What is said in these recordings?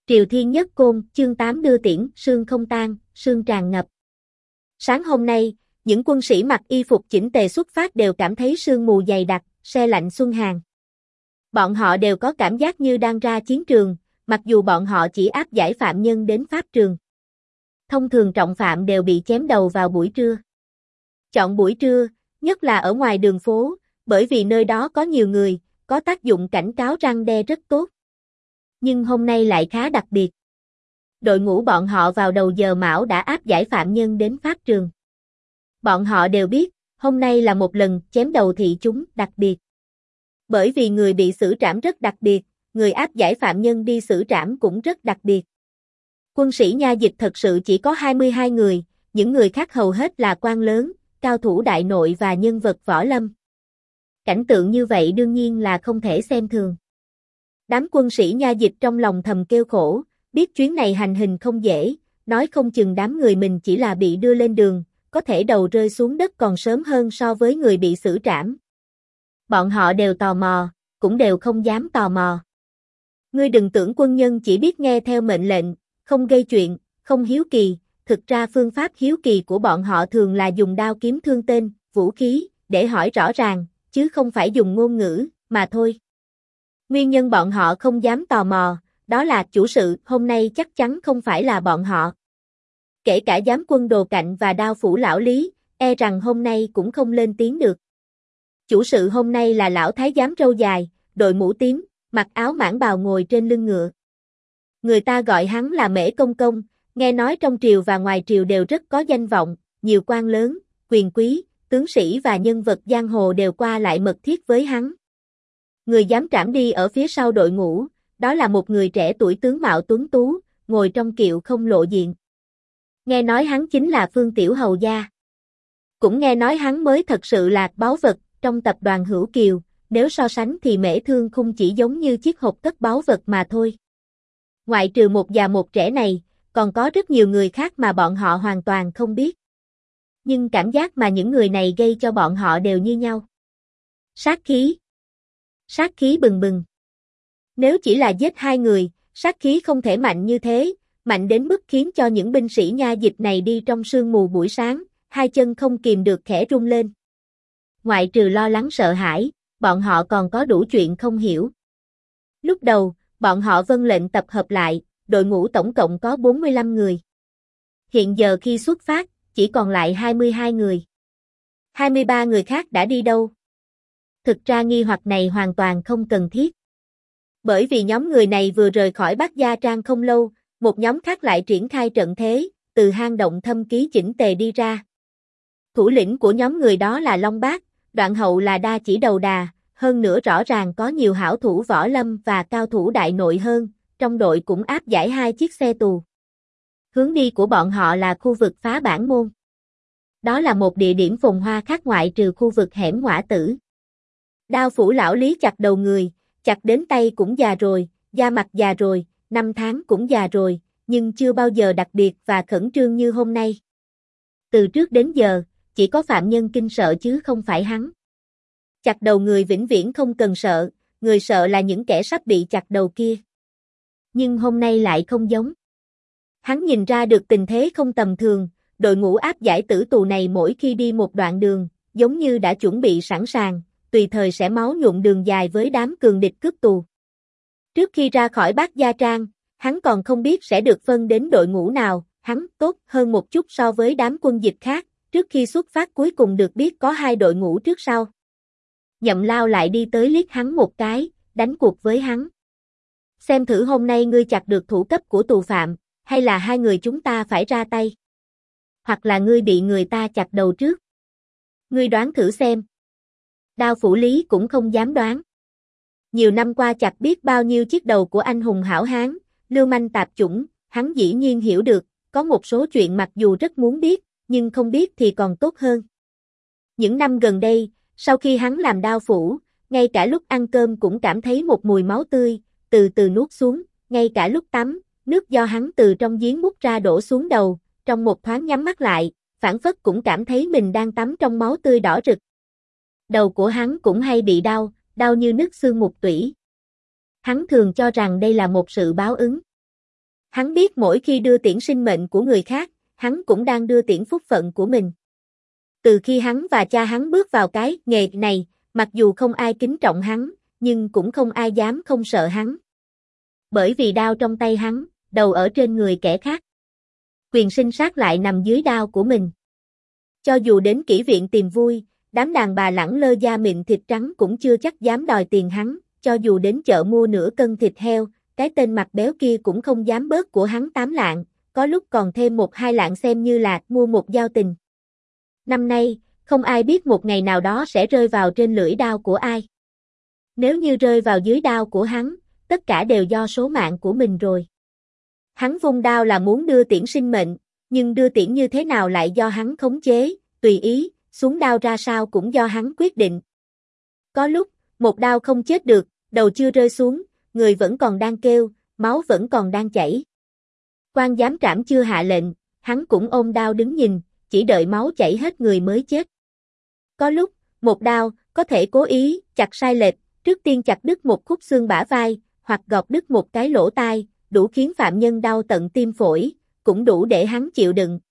Triều Thiên Nhất Côn, chương 8 đưa tiễn, sương không tan, sương tràn ngập. Sáng hôm nay, những quân sĩ mặc y phục chỉnh tề xuất phát đều cảm thấy sương mù dày đặc, se lạnh xuân hàng. Bọn họ đều có cảm giác như đang ra chiến trường, mặc dù bọn họ chỉ áp giải phạm nhân đến pháp trường. Thông thường trọng phạm đều bị chém đầu vào buổi trưa. Chọn buổi trưa, nhất là ở ngoài đường phố, bởi vì nơi đó có nhiều người, có tác dụng cảnh cáo răn đe rất tốt. Nhưng hôm nay lại khá đặc biệt. Đội ngũ bọn họ vào đầu giờ mão đã áp giải phạm nhân đến pháp trường. Bọn họ đều biết, hôm nay là một lần chém đầu thị chúng đặc biệt. Bởi vì người bị xử trảm rất đặc biệt, người áp giải phạm nhân đi xử trảm cũng rất đặc biệt. Quân sĩ nha dịch thật sự chỉ có 22 người, những người khác hầu hết là quan lớn, cao thủ đại nội và nhân vật võ lâm. Cảnh tượng như vậy đương nhiên là không thể xem thường. Đám quân sĩ nha dịch trong lòng thầm kêu khổ, biết chuyến này hành hình không dễ, nói không chừng đám người mình chỉ là bị đưa lên đường, có thể đầu rơi xuống đất còn sớm hơn so với người bị xử trảm. Bọn họ đều tò mò, cũng đều không dám tò mò. Ngươi đừng tưởng quân nhân chỉ biết nghe theo mệnh lệnh, không gây chuyện, không hiếu kỳ, thực ra phương pháp hiếu kỳ của bọn họ thường là dùng đao kiếm thương tên, vũ khí, để hỏi rõ ràng, chứ không phải dùng ngôn ngữ, mà thôi. Nguyên nhân bọn họ không dám tò mò, đó là chủ sự hôm nay chắc chắn không phải là bọn họ. Kể cả giám quân Đồ Cạnh và đao phủ lão Lý, e rằng hôm nay cũng không lên tiếng được. Chủ sự hôm nay là lão thái giám râu dài, đội mũ tím, mặc áo mãng bào ngồi trên lưng ngựa. Người ta gọi hắn là Mễ Công Công, nghe nói trong triều và ngoài triều đều rất có danh vọng, nhiều quan lớn, quyền quý, tướng sĩ và nhân vật giang hồ đều qua lại mật thiết với hắn. Người dám trảm đi ở phía sau đội ngũ, đó là một người trẻ tuổi tướng mạo tuấn tú, ngồi trong kiệu không lộ diện. Nghe nói hắn chính là Phương Tiểu Hầu gia. Cũng nghe nói hắn mới thật sự là báu vật trong tập đoàn Hữu Kiều, nếu so sánh thì Mễ Thương Khung chỉ giống như chiếc hộp cất báu vật mà thôi. Ngoại trừ một già một trẻ này, còn có rất nhiều người khác mà bọn họ hoàn toàn không biết. Nhưng cảm giác mà những người này gây cho bọn họ đều như nhau. Sát khí. Sát khí bừng bừng. Nếu chỉ là giết hai người, sát khí không thể mạnh như thế, mạnh đến mức khiến cho những binh sĩ nha dịch này đi trong sương mù buổi sáng, hai chân không kìm được khẽ rung lên. Ngoại trừ lo lắng sợ hãi, bọn họ còn có đủ chuyện không hiểu. Lúc đầu, bọn họ vâng lệnh tập hợp lại, đội ngũ tổng cộng có 45 người. Hiện giờ khi xuất phát, chỉ còn lại 22 người. 23 người khác đã đi đâu? Thực ra nghi hoặc này hoàn toàn không cần thiết. Bởi vì nhóm người này vừa rời khỏi Bắc Gia Trang không lâu, một nhóm khác lại triển khai trận thế, từ hang động thâm ký chỉnh tề đi ra. Thủ lĩnh của nhóm người đó là Long Bác, đoạn hậu là Đa Chỉ Đầu Đà, hơn nữa rõ ràng có nhiều hảo thủ võ lâm và cao thủ đại nội hơn, trong đội cũng áp giải 2 chiếc xe tù. Hướng đi của bọn họ là khu vực Phá Bản Môn. Đó là một địa điểm phồn hoa khác ngoại trừ khu vực hẻm Ngõa Tử. Đao phủ lão Lý chặt đầu người, chặt đến tay cũng già rồi, da mặt già rồi, 5 tháng cũng già rồi, nhưng chưa bao giờ đặc biệt và khẩn trương như hôm nay. Từ trước đến giờ, chỉ có phạm nhân kinh sợ chứ không phải hắn. Chặt đầu người vĩnh viễn không cần sợ, người sợ là những kẻ sắp bị chặt đầu kia. Nhưng hôm nay lại không giống. Hắn nhìn ra được tình thế không tầm thường, đội ngũ áp giải tử tù này mỗi khi đi một đoạn đường, giống như đã chuẩn bị sẵn sàng, tùy thời sẽ máu nhuộm đường dài với đám cường địch cướp tù. Trước khi ra khỏi Bác Gia Trang, hắn còn không biết sẽ được phân đến đội ngũ nào, hắn tốt hơn một chút so với đám quân dịch khác, trước khi xuất phát cuối cùng được biết có 2 đội ngũ trước sau. Nhậm Lao lại đi tới liếc hắn một cái, đánh cuộc với hắn. Xem thử hôm nay ngươi chặt được thủ cấp của tù phạm, hay là hai người chúng ta phải ra tay. Hoặc là ngươi bị người ta chặt đầu trước. Ngươi đoán thử xem. Đao phủ Lý cũng không dám đoán. Nhiều năm qua chặt biết bao nhiêu chiếc đầu của anh hùng hảo hán, lưu manh tạp chủng, hắn dĩ nhiên hiểu được, có một số chuyện mặc dù rất muốn biết, nhưng không biết thì còn tốt hơn. Những năm gần đây, sau khi hắn làm đao phủ, ngay cả lúc ăn cơm cũng cảm thấy một mùi máu tươi, từ từ nuốt xuống, ngay cả lúc tắm, nước do hắn từ trong giếng múc ra đổ xuống đầu, trong một thoáng nhắm mắt lại, phảng phất cũng cảm thấy mình đang tắm trong máu tươi đỏ rực. Đầu của hắn cũng hay bị đau, đau như nứt xương mục tủy. Hắn thường cho rằng đây là một sự báo ứng. Hắn biết mỗi khi đưa tiễn sinh mệnh của người khác, hắn cũng đang đưa tiễn phúc phận của mình. Từ khi hắn và cha hắn bước vào cái nghề này, mặc dù không ai kính trọng hắn, nhưng cũng không ai dám không sợ hắn. Bởi vì đao trong tay hắn, đầu ở trên người kẻ khác. Quyền sinh sát lại nằm dưới đao của mình. Cho dù đến kỹ viện tìm vui, đám đàn bà lẳng lơ da mịn thịt trắng cũng chưa chắc dám đòi tiền hắn, cho dù đến chợ mua nửa cân thịt heo, cái tên mặt béo kia cũng không dám bớt của hắn 8 lạng, có lúc còn thêm 1-2 lạng xem như là mua một giao tình. Năm nay, không ai biết một ngày nào đó sẽ rơi vào trên lưỡi đao của ai. Nếu như rơi vào dưới đao của hắn, tất cả đều do số mạng của mình rồi. Hắn vung đao là muốn đưa tiễn sinh mệnh, nhưng đưa tiễn như thế nào lại do hắn khống chế, tùy ý, xuống đao ra sao cũng do hắn quyết định. Có lúc, một đao không chết được, đầu chưa rơi xuống, người vẫn còn đang kêu, máu vẫn còn đang chảy. Quan giám trảm chưa hạ lệnh, hắn cũng ôm đao đứng nhìn, chỉ đợi máu chảy hết người mới chết. Có lúc, một đao, có thể cố ý, chặt sai lệch, trước tiên chặt đứt một khúc xương bả vai, hoặc gọt đứt một cái lỗ tai, đủ khiến phạm nhân đau tận tim phổi, cũng đủ để hắn chịu đựng.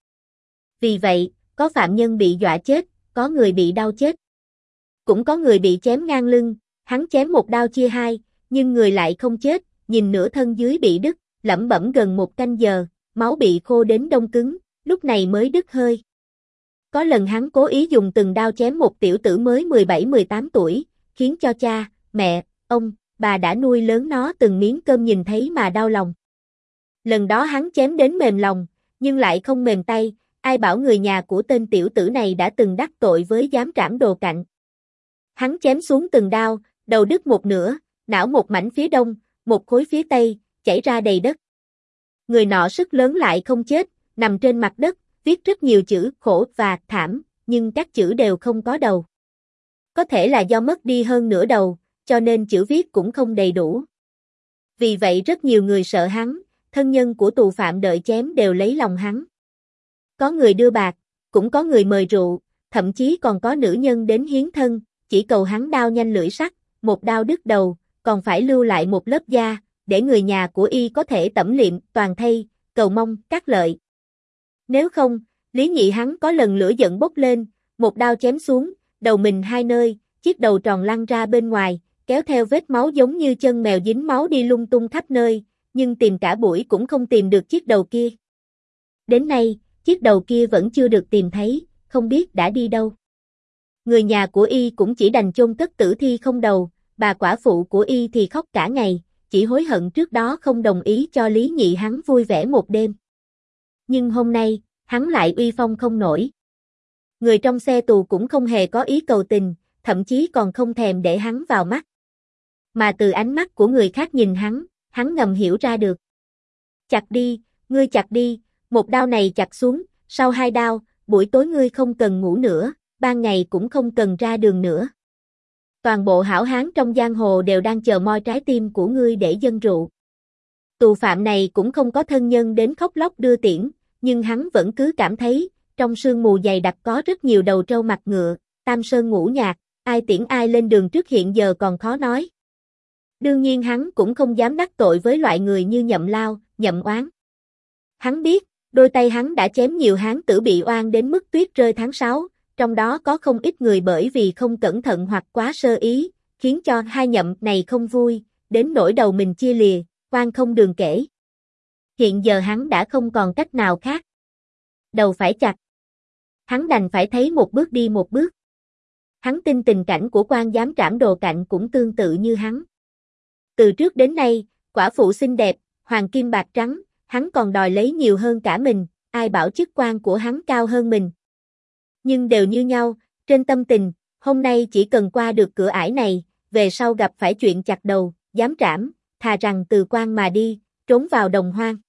Vì vậy, có phạm nhân bị dọa chết, có người bị đau chết. Cũng có người bị chém ngang lưng, hắn chém một đao chia hai, nhưng người lại không chết, nhìn nửa thân dưới bị đứt, lẩm bẩm gần 1 canh giờ, máu bị khô đến đông cứng, lúc này mới đứt hơi. Có lần hắn cố ý dùng từng đao chém một tiểu tử mới 17-18 tuổi, khiến cho cha, mẹ, ông, bà đã nuôi lớn nó từng miếng cơm nhìn thấy mà đau lòng. Lần đó hắn chém đến mềm lòng, nhưng lại không mềm tay, ai bảo người nhà của tên tiểu tử này đã từng đắc tội với giám trảm Đồ Cạnh. Hắn chém xuống từng đao, đầu đứt một nửa, não một mảnh phía đông, một khối phía tây, chảy ra đầy đất. Người nọ sức lớn lại không chết, nằm trên mặt đất, viết rất nhiều chữ khổ và thảm, nhưng các chữ đều không có đầu. Có thể là do mất đi hơn nửa đầu, cho nên chữ viết cũng không đầy đủ. Vì vậy rất nhiều người sợ hắn, thân nhân của tù phạm đợi chém đều lấy lòng hắn. Có người đưa bạc, cũng có người mời rượu, thậm chí còn có nữ nhân đến hiến thân, chỉ cầu hắn đao nhanh lưỡi sắc, một đao đứt đầu, còn phải lưu lại một lớp da, để người nhà của y có thể tẩm liệm toàn thây, cầu mong các lợi. Nếu không, Lý Nhị hắn có lần lửa giận bốc lên, một đao chém xuống, đầu mình hai nơi, chiếc đầu tròn lăn ra bên ngoài, kéo theo vết máu giống như chân mèo dính máu đi lung tung khắp nơi, nhưng tìm cả buổi cũng không tìm được chiếc đầu kia. Đến nay, chiếc đầu kia vẫn chưa được tìm thấy, không biết đã đi đâu. Người nhà của y cũng chỉ đành chôn cất tử thi không đầu, bà quả phụ của y thì khóc cả ngày, chỉ hối hận trước đó không đồng ý cho Lý Nhị hắn vui vẻ một đêm. Nhưng hôm nay, hắn lại uy phong không nổi. Người trong xe tù cũng không hề có ý cầu tình, thậm chí còn không thèm để hắn vào mắt. Mà từ ánh mắt của người khác nhìn hắn ngầm hiểu ra được. Chặt đi, ngươi chặt đi, một đao này chặt xuống, sau 2 đao, buổi tối ngươi không cần ngủ nữa, ban ngày cũng không cần ra đường nữa. Toàn bộ hảo hán trong giang hồ đều đang chờ moi trái tim của ngươi để dâng rượu. Tù phạm này cũng không có thân nhân đến khóc lóc đưa tiễn, nhưng hắn vẫn cứ cảm thấy, trong sương mù dày đặc có rất nhiều đầu trâu mặt ngựa, tam sơn ngũ nhạc, ai tiễn ai lên đường trước hiện giờ còn khó nói. Đương nhiên hắn cũng không dám đắc tội với loại người như Nhậm Lao, Nhậm Oán. Hắn biết, đôi tay hắn đã chém nhiều hán tử bị oan đến mức tuyết rơi tháng 6, trong đó có không ít người bởi vì không cẩn thận hoặc quá sơ ý, khiến cho hai Nhậm này không vui, đến nỗi đầu mình chia lìa, oan không đường kể. Hiện giờ hắn đã không còn cách nào khác. Đầu phải chặt. Hắn đành phải thấy một bước đi một bước. Hắn tin tình cảnh của quan giám trảm Đồ Cạnh cũng tương tự như hắn. Từ trước đến nay, quả phụ xinh đẹp, hoàng kim bạc trắng, hắn còn đòi lấy nhiều hơn cả mình, ai bảo chức quan của hắn cao hơn mình. Nhưng đều như nhau, trên tâm tình, hôm nay chỉ cần qua được cửa ải này, về sau gặp phải chuyện chặt đầu, giám trảm, thà rằng từ quan mà đi, trốn vào đồng hoang.